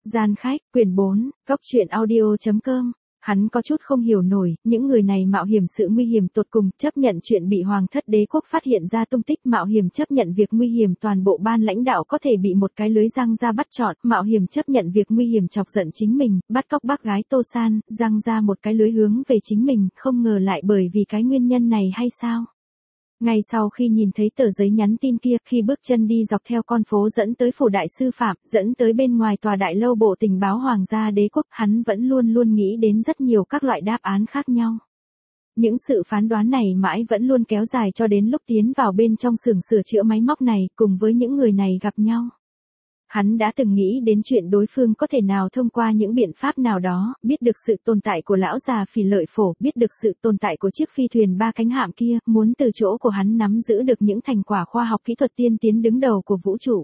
Gian khách, quyển 4, góc truyện audio.com. Hắn có chút không hiểu nổi, những người này mạo hiểm sự nguy hiểm tột cùng, chấp nhận chuyện bị hoàng thất đế quốc phát hiện ra tung tích, mạo hiểm chấp nhận việc nguy hiểm toàn bộ ban lãnh đạo có thể bị một cái lưới răng ra bắt trọn, mạo hiểm chấp nhận việc nguy hiểm chọc giận chính mình, bắt cóc bác gái Tô San, răng ra một cái lưới hướng về chính mình, không ngờ lại bởi vì cái nguyên nhân này hay sao? Ngay sau khi nhìn thấy tờ giấy nhắn tin kia, khi bước chân đi dọc theo con phố dẫn tới phủ đại sư phạm, dẫn tới bên ngoài tòa đại lâu bộ tình báo hoàng gia đế quốc, hắn vẫn luôn luôn nghĩ đến rất nhiều các loại đáp án khác nhau. Những sự phán đoán này mãi vẫn luôn kéo dài cho đến lúc tiến vào bên trong xưởng sửa chữa máy móc này, cùng với những người này gặp nhau. Hắn đã từng nghĩ đến chuyện đối phương có thể nào thông qua những biện pháp nào đó, biết được sự tồn tại của lão già Phỉ Lợi Phổ, biết được sự tồn tại của chiếc phi thuyền 3 cánh hạm kia, muốn từ chỗ của hắn nắm giữ được những thành quả khoa học kỹ thuật tiên tiến đứng đầu của vũ trụ.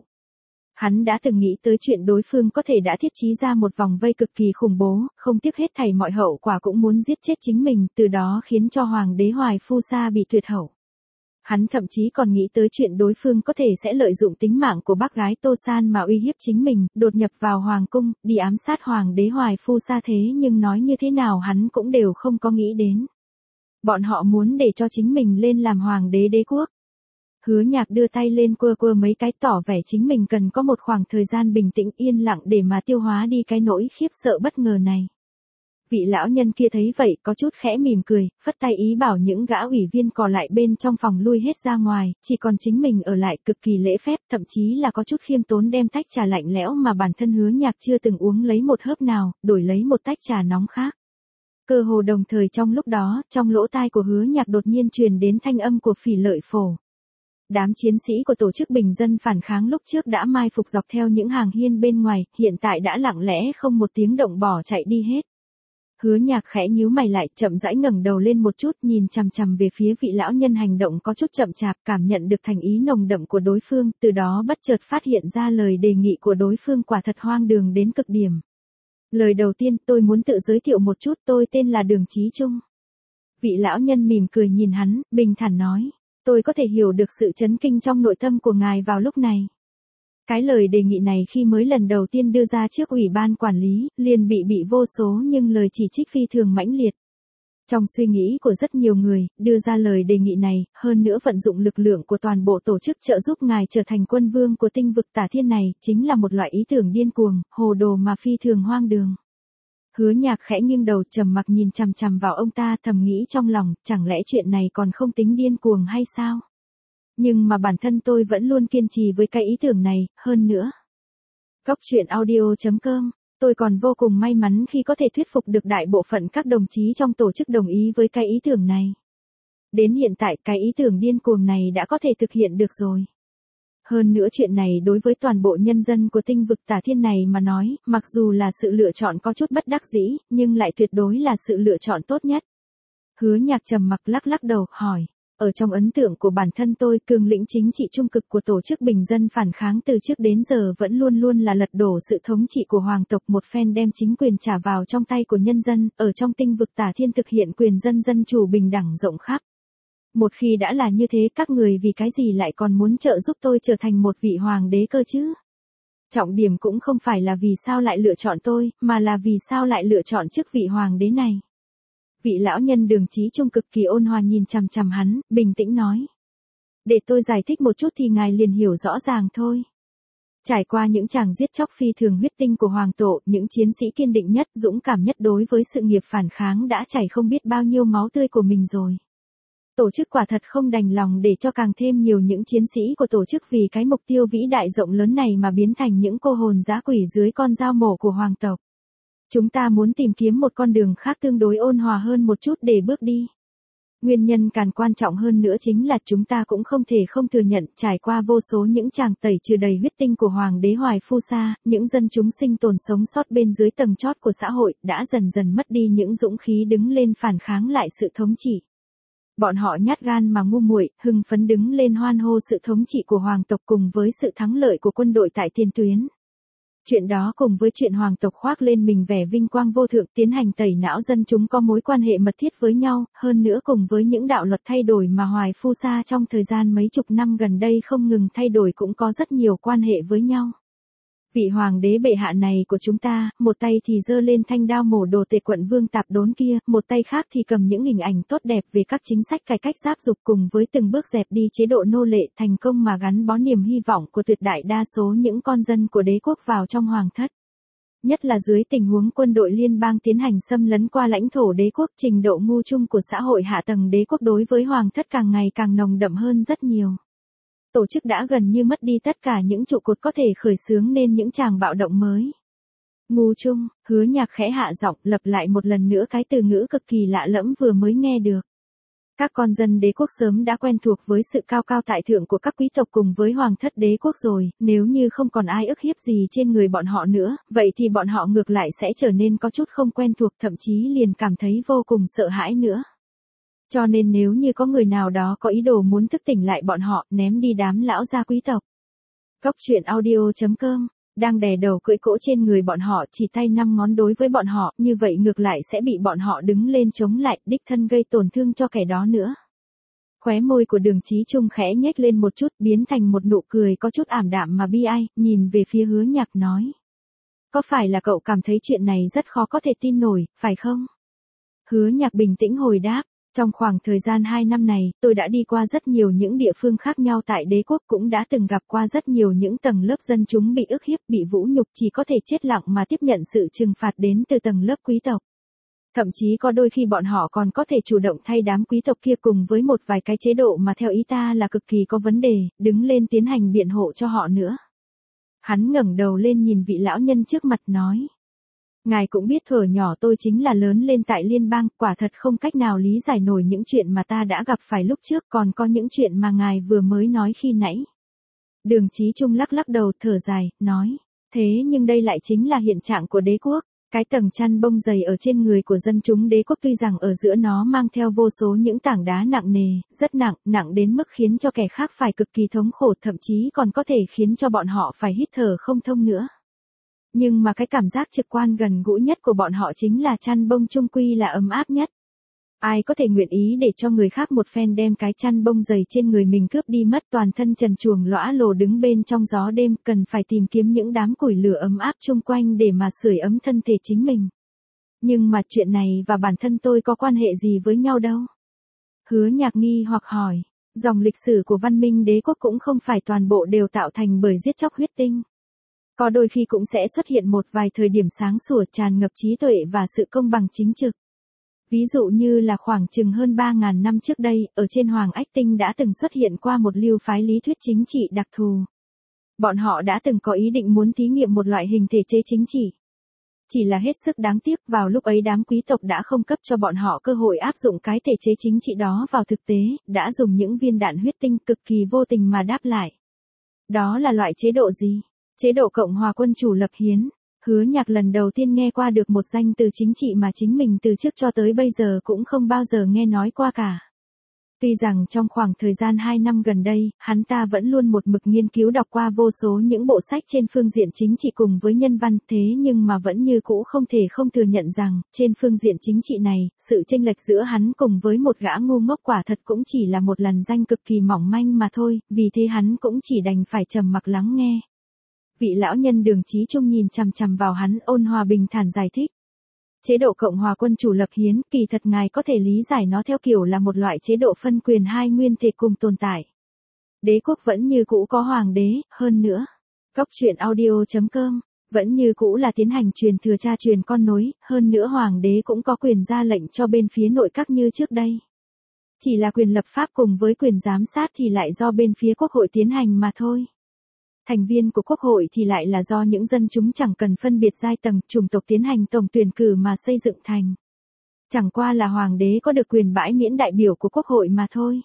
Hắn đã từng nghĩ tới chuyện đối phương có thể đã thiết trí ra một vòng vây cực kỳ khủng bố, không tiếc hết thảy mọi hậu quả cũng muốn giết chết chính mình, từ đó khiến cho hoàng đế Hoài Phu Sa bị tuyệt hậu. Hắn thậm chí còn nghĩ tới chuyện đối phương có thể sẽ lợi dụng tính mạng của bác gái Tô San mà uy hiếp chính mình, đột nhập vào hoàng cung, đi ám sát hoàng đế Hoài Phu Sa, thế nhưng nói như thế nào hắn cũng đều không có nghĩ đến. Bọn họ muốn để cho chính mình lên làm hoàng đế đế quốc. Hứa Nhạc đưa tay lên quơ mấy cái, tỏ vẻ chính mình cần có một khoảng thời gian bình tĩnh yên lặng để mà tiêu hóa đi cái nỗi khiếp sợ bất ngờ này. Vị lão nhân kia thấy vậy có chút khẽ mỉm cười, phất tay ý bảo những gã ủy viên còn lại bên trong phòng lui hết ra ngoài, chỉ còn chính mình ở lại, cực kỳ lễ phép, thậm chí là có chút khiêm tốn đem tách trà lạnh lẽo mà bản thân Hứa Nhạc chưa từng uống lấy một hớp nào, đổi lấy một tách trà nóng khác. Cơ hồ đồng thời trong lúc đó, trong lỗ tai của Hứa Nhạc đột nhiên truyền đến thanh âm của Phỉ Lợi Phổ. Đám chiến sĩ của tổ chức bình dân phản kháng lúc trước đã mai phục dọc theo những hàng hiên bên ngoài, hiện tại đã lặng lẽ không một tiếng động bỏ chạy đi hết. Hứa Nhạc khẽ nhíu mày lại, chậm rãi ngẩng đầu lên một chút, nhìn chằm chằm về phía vị lão nhân hành động có chút chậm chạp, cảm nhận được thành ý nồng đậm của đối phương, từ đó bất chợt phát hiện ra lời đề nghị của đối phương quả thật hoang đường đến cực điểm. Lời đầu tiên, tôi muốn tự giới thiệu một chút, tôi tên là Đường Chí Trung. Vị lão nhân mỉm cười nhìn hắn, bình thản nói, tôi có thể hiểu được sự chấn kinh trong nội tâm của ngài vào lúc này. Cái lời đề nghị này khi mới lần đầu tiên đưa ra trước ủy ban quản lý, liền bị vô số nhưng lời chỉ trích phi thường mãnh liệt. Trong suy nghĩ của rất nhiều người, đưa ra lời đề nghị này, hơn nữa vận dụng lực lượng của toàn bộ tổ chức trợ giúp ngài trở thành quân vương của tinh vực Tả Thiên này, chính là một loại ý tưởng điên cuồng, hồ đồ mà phi thường hoang đường. Hứa Nhạc khẽ nghiêng đầu trầm mặc nhìn chằm chằm vào ông ta, thầm nghĩ trong lòng, chẳng lẽ chuyện này còn không tính điên cuồng hay sao? Nhưng mà bản thân tôi vẫn luôn kiên trì với cái ý tưởng này, hơn nữa. Góc truyện audio.com, tôi còn vô cùng may mắn khi có thể thuyết phục được đại bộ phận các đồng chí trong tổ chức đồng ý với cái ý tưởng này. Đến hiện tại cái ý tưởng điên cuồng này đã có thể thực hiện được rồi. Hơn nữa chuyện này đối với toàn bộ nhân dân của tinh vực Tả Thiên này mà nói, mặc dù là sự lựa chọn có chút bất đắc dĩ, nhưng lại tuyệt đối là sự lựa chọn tốt nhất. Hứa Nhạc trầm mặc lắc đầu, hỏi. Ở trong ấn tượng của bản thân tôi, cường lĩnh chính trị trung cực của tổ chức bình dân phản kháng từ trước đến giờ vẫn luôn luôn là lật đổ sự thống trị của hoàng tộc, một phen đem chính quyền trả vào trong tay của nhân dân, ở trong tinh vực Tả Thiên thực hiện quyền dân chủ bình đẳng rộng khắp. Một khi đã là như thế, các người vì cái gì lại còn muốn trợ giúp tôi trở thành một vị hoàng đế cơ chứ? Trọng điểm cũng không phải là vì sao lại lựa chọn tôi, mà là vì sao lại lựa chọn chức vị hoàng đế này. Vị lão nhân Đường Chí Trung cực kỳ ôn hòa nhìn chằm chằm hắn, bình tĩnh nói. Để tôi giải thích một chút thì ngài liền hiểu rõ ràng thôi. Trải qua những tràng giết chóc phi thường huyết tinh của hoàng tổ, những chiến sĩ kiên định nhất, dũng cảm nhất đối với sự nghiệp phản kháng đã chảy không biết bao nhiêu máu tươi của mình rồi. Tổ chức quả thật không đành lòng để cho càng thêm nhiều những chiến sĩ của tổ chức vì cái mục tiêu vĩ đại rộng lớn này mà biến thành những cô hồn dã quỷ dưới con dao mổ của hoàng tộc. Chúng ta muốn tìm kiếm một con đường khác tương đối ôn hòa hơn một chút để bước đi. Nguyên nhân càng quan trọng hơn nữa chính là chúng ta cũng không thể không thừa nhận, trải qua vô số những tràng tẩy trừ đầy huyết tinh của hoàng đế Hoài Phu Sa, những dân chúng sinh tồn sống sót bên dưới tầng chót của xã hội đã dần dần mất đi những dũng khí đứng lên phản kháng lại sự thống trị. Bọn họ nhát gan mà ngu muội, hưng phấn đứng lên hoan hô sự thống trị của hoàng tộc cùng với sự thắng lợi của quân đội tại tiền tuyến. Chuyện đó cùng với chuyện hoàng tộc khoác lên mình vẻ vinh quang vô thượng tiến hành tẩy não dân chúng có mối quan hệ mật thiết với nhau, hơn nữa cùng với những đạo luật thay đổi mà Hoài Phu Sa trong thời gian mấy chục năm gần đây không ngừng thay đổi cũng có rất nhiều quan hệ với nhau. Vị hoàng đế bệ hạ này của chúng ta, một tay thì giơ lên thanh đao mổ đồ Tề quận vương tạp đốn kia, một tay khác thì cầm những hình ảnh tốt đẹp về các chính sách cải cách giáp dục cùng với từng bước dẹp đi chế độ nô lệ, thành công mà gắn bó niềm hy vọng của tuyệt đại đa số những con dân của đế quốc vào trong hoàng thất. Nhất là dưới tình huống quân đội liên bang tiến hành xâm lấn qua lãnh thổ đế quốc, trình độ ngu chung của xã hội hạ tầng đế quốc đối với hoàng thất càng ngày càng nồng đậm hơn rất nhiều. Tổ chức đã gần như mất đi tất cả những trụ cột có thể khởi xướng nên những tràng bạo động mới. Ngu chung, Hứa Nhạc khẽ hạ giọng lặp lại một lần nữa cái từ ngữ cực kỳ lạ lẫm vừa mới nghe được. Các con dân đế quốc sớm đã quen thuộc với sự cao cao tại thượng của các quý tộc cùng với hoàng thất đế quốc rồi, nếu như không còn ai ức hiếp gì trên người bọn họ nữa, vậy thì bọn họ ngược lại sẽ trở nên có chút không quen thuộc, thậm chí liền cảm thấy vô cùng sợ hãi nữa. Cho nên nếu như có người nào đó có ý đồ muốn thức tỉnh lại bọn họ, ném đi đám lão gia quý tộc. Góc truyện audio.com đang đè đầu cưỡi cỗ trên người bọn họ, chỉ tay 5 ngón đối với bọn họ, như vậy ngược lại sẽ bị bọn họ đứng lên chống lại, đích thân gây tổn thương cho kẻ đó nữa. Khóe môi của Đường Chí Trung khẽ nhếch lên một chút, biến thành một nụ cười có chút ảm đạm mà bi ai, nhìn về phía Hứa Nhạc nói. Có phải là cậu cảm thấy chuyện này rất khó có thể tin nổi, phải không? Hứa Nhạc bình tĩnh hồi đáp. Trong khoảng thời gian 2 năm này, tôi đã đi qua rất nhiều những địa phương khác nhau tại đế quốc, cũng đã từng gặp qua rất nhiều những tầng lớp dân chúng bị ức hiếp, bị vũ nhục, chỉ có thể chết lặng mà tiếp nhận sự trừng phạt đến từ tầng lớp quý tộc. Thậm chí có đôi khi bọn họ còn có thể chủ động thay đám quý tộc kia cùng với một vài cái chế độ mà theo ý ta là cực kỳ có vấn đề, đứng lên tiến hành biện hộ cho họ nữa. Hắn ngẩng đầu lên nhìn vị lão nhân trước mặt nói. Ngài cũng biết thuở nhỏ tôi chính là lớn lên tại liên bang, quả thật không cách nào lý giải nổi những chuyện mà ta đã gặp phải lúc trước, còn có những chuyện mà ngài vừa mới nói khi nãy. Đường Chí Trung lắc lắc đầu thở dài, nói, thế nhưng đây lại chính là hiện trạng của đế quốc. Cái tầng chăn bông dày ở trên người của dân chúng đế quốc tuy rằng ở giữa nó mang theo vô số những tảng đá nặng nề, rất nặng, nặng đến mức khiến cho kẻ khác phải cực kỳ thống khổ, thậm chí còn có thể khiến cho bọn họ phải hít thở không thông nữa. Nhưng mà cái cảm giác trực quan gần gũi nhất của bọn họ chính là chăn bông chung quy là ấm áp nhất. Ai có thể nguyện ý để cho người khác một phen đem cái chăn bông dày trên người mình cướp đi mất, toàn thân trần truồng lõa lồ đứng bên trong gió đêm, cần phải tìm kiếm những đám củi lửa ấm áp chung quanh để mà sưởi ấm thân thể chính mình. Nhưng mà chuyện này và bản thân tôi có quan hệ gì với nhau đâu? Hứa Nhạc nghi hoặc hỏi, dòng lịch sử của văn minh đế quốc cũng không phải toàn bộ đều tạo thành bởi giết chóc huyết tinh. Có đôi khi cũng sẽ xuất hiện một vài thời điểm sáng sủa tràn ngập trí tuệ và sự công bằng chính trực. Ví dụ như là khoảng chừng hơn 3.000 năm trước đây, ở trên Hoàng Ách Tinh đã từng xuất hiện qua một lưu phái lý thuyết chính trị đặc thù. Bọn họ đã từng có ý định muốn thí nghiệm một loại hình thể chế chính trị. Chỉ là hết sức đáng tiếc, vào lúc ấy đám quý tộc đã không cấp cho bọn họ cơ hội áp dụng cái thể chế chính trị đó vào thực tế, đã dùng những viên đạn huyết tinh cực kỳ vô tình mà đáp lại. Đó là loại chế độ gì? Chế độ Cộng hòa quân chủ lập hiến. Hứa Nhạc lần đầu tiên nghe qua được một danh từ chính trị mà chính mình từ trước cho tới bây giờ cũng không bao giờ nghe nói qua cả. Tuy rằng trong khoảng thời gian 2 năm gần đây, hắn ta vẫn luôn một mực nghiên cứu đọc qua vô số những bộ sách trên phương diện chính trị cùng với nhân văn, thế nhưng mà vẫn như cũ không thể không thừa nhận rằng, trên phương diện chính trị này, sự chênh lệch giữa hắn cùng với một gã ngu ngốc quả thật cũng chỉ là một làn danh cực kỳ mỏng manh mà thôi, vì thế hắn cũng chỉ đành phải trầm mặc lắng nghe. Vị lão nhân Đường Chí Trung nhìn chằm chằm vào hắn, ôn hòa bình thản giải thích. Chế độ Cộng hòa quân chủ lập hiến, kỳ thật ngài có thể lý giải nó theo kiểu là một loại chế độ phân quyền hai nguyên thể cùng tồn tại. Đế quốc vẫn như cũ có hoàng đế, hơn nữa. Góc truyện audio.com, vẫn như cũ là tiến hành truyền thừa cha truyền con nối, hơn nữa hoàng đế cũng có quyền ra lệnh cho bên phía nội các như trước đây. Chỉ là quyền lập pháp cùng với quyền giám sát thì lại do bên phía quốc hội tiến hành mà thôi. Thành viên của quốc hội thì lại là do những dân chúng chẳng cần phân biệt giai tầng, chủng tộc tiến hành tổng tuyển cử mà xây dựng thành. Chẳng qua là hoàng đế có được quyền bãi miễn đại biểu của quốc hội mà thôi.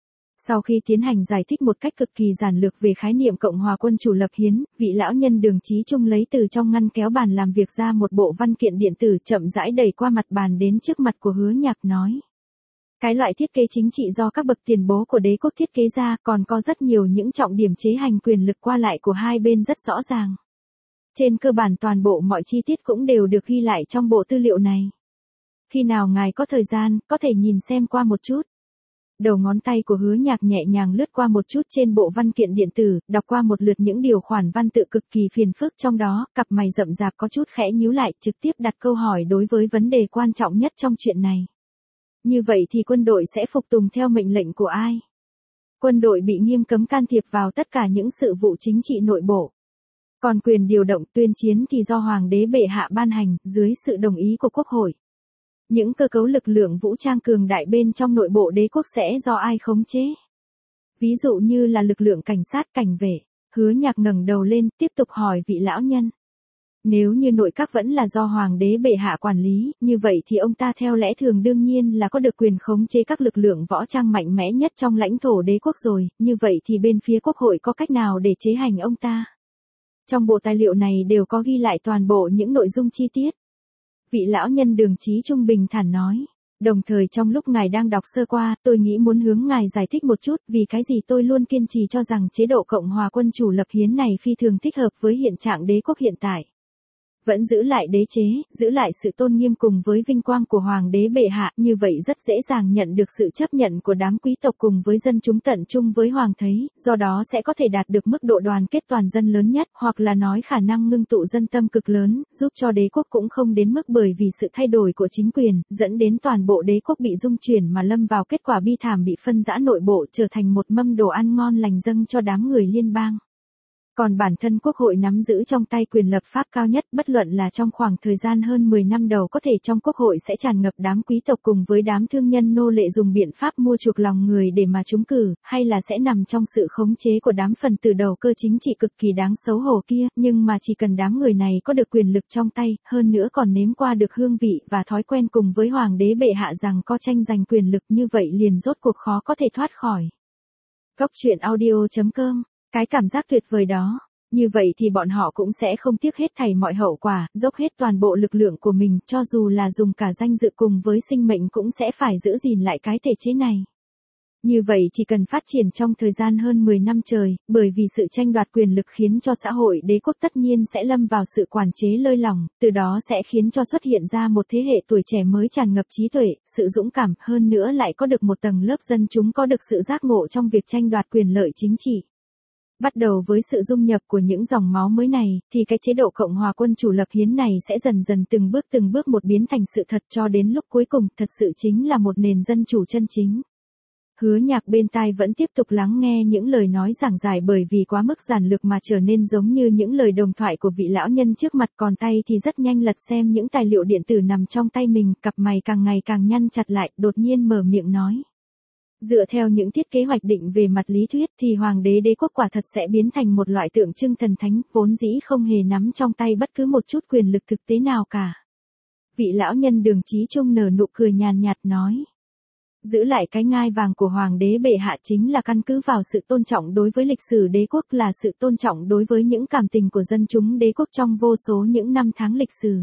Sau khi tiến hành giải thích một cách cực kỳ giản lược về khái niệm Cộng hòa quân chủ lập hiến, vị lão nhân Đường Chí Trung lấy từ trong ngăn kéo bàn làm việc ra một bộ văn kiện điện tử chậm rãi đẩy qua mặt bàn đến trước mặt của Hứa Nhạc nói. Cái loại thiết kế chính trị do các bậc tiền bố của đế quốc thiết kế ra còn có rất nhiều những trọng điểm chế hành quyền lực qua lại của hai bên rất rõ ràng. Trên cơ bản toàn bộ mọi chi tiết cũng đều được ghi lại trong bộ tư liệu này. Khi nào ngài có thời gian, có thể nhìn xem qua một chút. Đầu ngón tay của Hứa Nhạc nhẹ nhàng lướt qua một chút trên bộ văn kiện điện tử, đọc qua một lượt những điều khoản văn tự cực kỳ phiền phức trong đó, cặp mày rậm rạp có chút khẽ nhíu lại, trực tiếp đặt câu hỏi đối với vấn đề quan trọng nhất trong chuyện này. Như vậy thì quân đội sẽ phục tùng theo mệnh lệnh của ai? Quân đội bị nghiêm cấm can thiệp vào tất cả những sự vụ chính trị nội bộ. Còn quyền điều động tuyên chiến thì do Hoàng đế bệ hạ ban hành, dưới sự đồng ý của Quốc hội. Những cơ cấu lực lượng vũ trang cường đại bên trong nội bộ đế quốc sẽ do ai khống chế? Ví dụ như là lực lượng cảnh sát, cảnh vệ. Hứa Nhạc ngẩng đầu lên, tiếp tục hỏi vị lão nhân. Nếu như nội các vẫn là do Hoàng đế bệ hạ quản lý, như vậy thì ông ta theo lẽ thường đương nhiên là có được quyền khống chế các lực lượng võ trang mạnh mẽ nhất trong lãnh thổ đế quốc rồi, như vậy thì bên phía Quốc hội có cách nào để chế hành ông ta? Trong bộ tài liệu này đều có ghi lại toàn bộ những nội dung chi tiết. Vị lão nhân Đường Chí Trung bình thản nói. Đồng thời trong lúc ngài đang đọc sơ qua, tôi nghĩ muốn hướng ngài giải thích một chút vì cái gì tôi luôn kiên trì cho rằng chế độ Cộng hòa quân chủ lập hiến này phi thường thích hợp với hiện trạng đế quốc hiện tại. Vẫn giữ lại đế chế, giữ lại sự tôn nghiêm cùng với vinh quang của Hoàng đế bệ hạ, như vậy rất dễ dàng nhận được sự chấp nhận của đám quý tộc cùng với dân chúng tận chung với Hoàng thấy, do đó sẽ có thể đạt được mức độ đoàn kết toàn dân lớn nhất, hoặc là nói khả năng ngưng tụ dân tâm cực lớn, giúp cho đế quốc cũng không đến mức bởi vì sự thay đổi của chính quyền, dẫn đến toàn bộ đế quốc bị dung chuyển mà lâm vào kết quả bi thảm bị phân rã nội bộ trở thành một mâm đồ ăn ngon lành dâng cho đám người liên bang. Còn bản thân Quốc hội nắm giữ trong tay quyền lập pháp cao nhất, bất luận là trong khoảng thời gian hơn 10 năm đầu có thể trong Quốc hội sẽ tràn ngập đám quý tộc cùng với đám thương nhân nô lệ dùng biện pháp mua chuộc lòng người để mà trúng cử, hay là sẽ nằm trong sự khống chế của đám phần tử đầu cơ chính trị cực kỳ đáng xấu hổ kia, nhưng mà chỉ cần đám người này có được quyền lực trong tay, hơn nữa còn nếm qua được hương vị và thói quen cùng với Hoàng đế bệ hạ rằng có tranh giành quyền lực như vậy liền rốt cuộc khó có thể thoát khỏi. Góc truyện audio.com. Cái cảm giác tuyệt vời đó, như vậy thì bọn họ cũng sẽ không tiếc hết thảy mọi hậu quả, dốc hết toàn bộ lực lượng của mình, cho dù là dùng cả danh dự cùng với sinh mệnh cũng sẽ phải giữ gìn lại cái thể chế này. Như vậy chỉ cần phát triển trong thời gian hơn 10 năm trời, bởi vì sự tranh đoạt quyền lực khiến cho xã hội đế quốc tất nhiên sẽ lâm vào sự quản chế lơi lỏng, từ đó sẽ khiến cho xuất hiện ra một thế hệ tuổi trẻ mới tràn ngập trí tuệ, sự dũng cảm, hơn nữa lại có được một tầng lớp dân chúng có được sự giác ngộ trong việc tranh đoạt quyền lợi chính trị. Bắt đầu với sự dung nhập của những dòng máu mới này, thì cái chế độ Cộng hòa quân chủ lập hiến này sẽ dần dần từng bước một biến thành sự thật cho đến lúc cuối cùng thật sự chính là một nền dân chủ chân chính. Hứa Nhạc bên tai vẫn tiếp tục lắng nghe những lời nói giảng giải bởi vì quá mức giản lược mà trở nên giống như những lời đồng thoại của vị lão nhân trước mặt, còn tay thì rất nhanh lật xem những tài liệu điện tử nằm trong tay mình, cặp mày càng ngày càng nhăn chặt lại, đột nhiên mở miệng nói. Dựa theo những thiết kế hoạch định về mặt lý thuyết thì Hoàng đế đế quốc quả thật sẽ biến thành một loại tượng trưng thần thánh, vốn dĩ không hề nắm trong tay bất cứ một chút quyền lực thực tế nào cả. Vị lão nhân Đường Chí Trung nở nụ cười nhàn nhạt nói. Giữ lại cái ngai vàng của Hoàng đế bệ hạ chính là căn cứ vào sự tôn trọng đối với lịch sử đế quốc, là sự tôn trọng đối với những cảm tình của dân chúng đế quốc trong vô số những năm tháng lịch sử.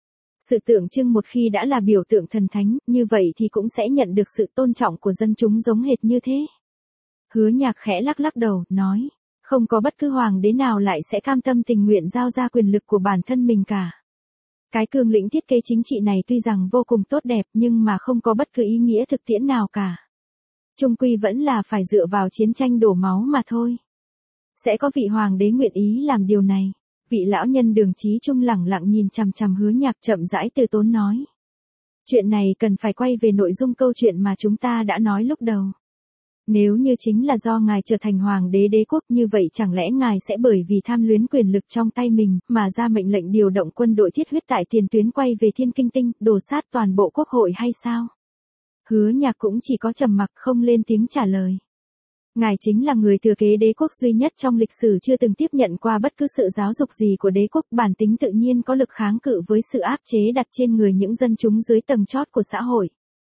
Sự tượng trưng một khi đã là biểu tượng thần thánh, như vậy thì cũng sẽ nhận được sự tôn trọng của dân chúng giống hệt như thế. Hứa Nhạc khẽ lắc lắc đầu, nói, không có bất cứ hoàng đế nào lại sẽ cam tâm tình nguyện giao ra quyền lực của bản thân mình cả. Cái cương lĩnh thiết kế chính trị này tuy rằng vô cùng tốt đẹp nhưng mà không có bất cứ ý nghĩa thực tiễn nào cả. Chung quy vẫn là phải dựa vào chiến tranh đổ máu mà thôi. Sẽ có vị hoàng đế nguyện ý làm điều này. Vị lão nhân Đường Chí Trung lẳng lặng nhìn chằm chằm Hứa Nhạc, chậm rãi từ tốn nói. Chuyện này cần phải quay về nội dung câu chuyện mà chúng ta đã nói lúc đầu. Nếu như chính là do ngài trở thành hoàng đế đế quốc, như vậy chẳng lẽ ngài sẽ bởi vì tham luyến quyền lực trong tay mình mà ra mệnh lệnh điều động quân đội thiết huyết tại tiền tuyến quay về Thiên Kinh Tinh, đổ sát toàn bộ quốc hội hay sao? Hứa Nhạc cũng chỉ có trầm mặc không lên tiếng trả lời. Ngài chính là người thừa kế đế quốc duy nhất trong lịch sử chưa từng tiếp nhận qua bất cứ sự giáo dục gì của đế quốc, bản tính tự nhiên có lực kháng cự với sự áp chế đặt trên người những dân chúng dưới tầng chót của xã hội.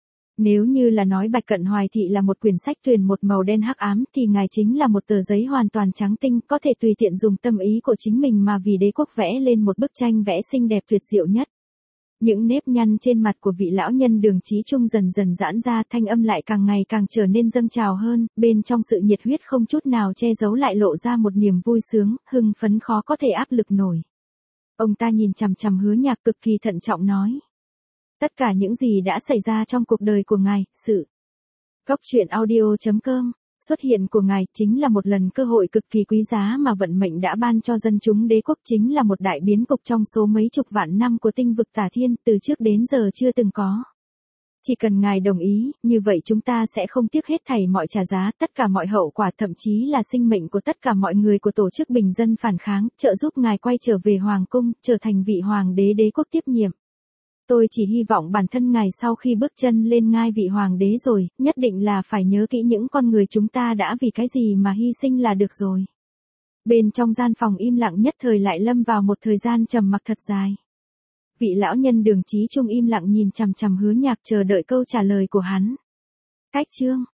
Nếu như là nói Bạch Cận Hoài Thị là một quyển sách thuyền một màu đen hắc ám thì ngài chính là một tờ giấy hoàn toàn trắng tinh, có thể tùy tiện dùng tâm ý của chính mình mà vì đế quốc vẽ lên một bức tranh vẽ xinh đẹp tuyệt diệu nhất. Những nếp nhăn trên mặt của vị lão nhân Đường Chí Trung dần dần giãn ra, thanh âm lại càng ngày càng trở nên dâng trào hơn, bên trong sự nhiệt huyết không chút nào che giấu lại lộ ra một niềm vui sướng, hưng phấn khó có thể áp lực nổi. Ông ta nhìn chằm chằm Hứa Nhạc cực kỳ thận trọng nói. Tất cả những gì đã xảy ra trong cuộc đời của ngài, sự Cốc truyện audio.com. Xuất hiện của ngài chính là một lần cơ hội cực kỳ quý giá mà vận mệnh đã ban cho dân chúng đế quốc, chính là một đại biến cục trong số mấy chục vạn năm của tinh vực Tả Thiên, từ trước đến giờ chưa từng có. Chỉ cần ngài đồng ý, như vậy chúng ta sẽ không tiếc hết thảy mọi trả giá, tất cả mọi hậu quả, thậm chí là sinh mệnh của tất cả mọi người của tổ chức bình dân phản kháng, trợ giúp ngài quay trở về hoàng cung, trở thành vị hoàng đế đế quốc tiếp nhiệm. Tôi chỉ hy vọng bản thân ngài sau khi bước chân lên ngai vị hoàng đế rồi, nhất định là phải nhớ kỹ những con người chúng ta đã vì cái gì mà hy sinh là được rồi. Bên trong gian phòng im lặng nhất thời lại lâm vào một thời gian trầm mặc thật dài. Vị lão nhân Đường Chí Trung im lặng nhìn chằm chằm Hứa Nhạc, chờ đợi câu trả lời của hắn. Cách chương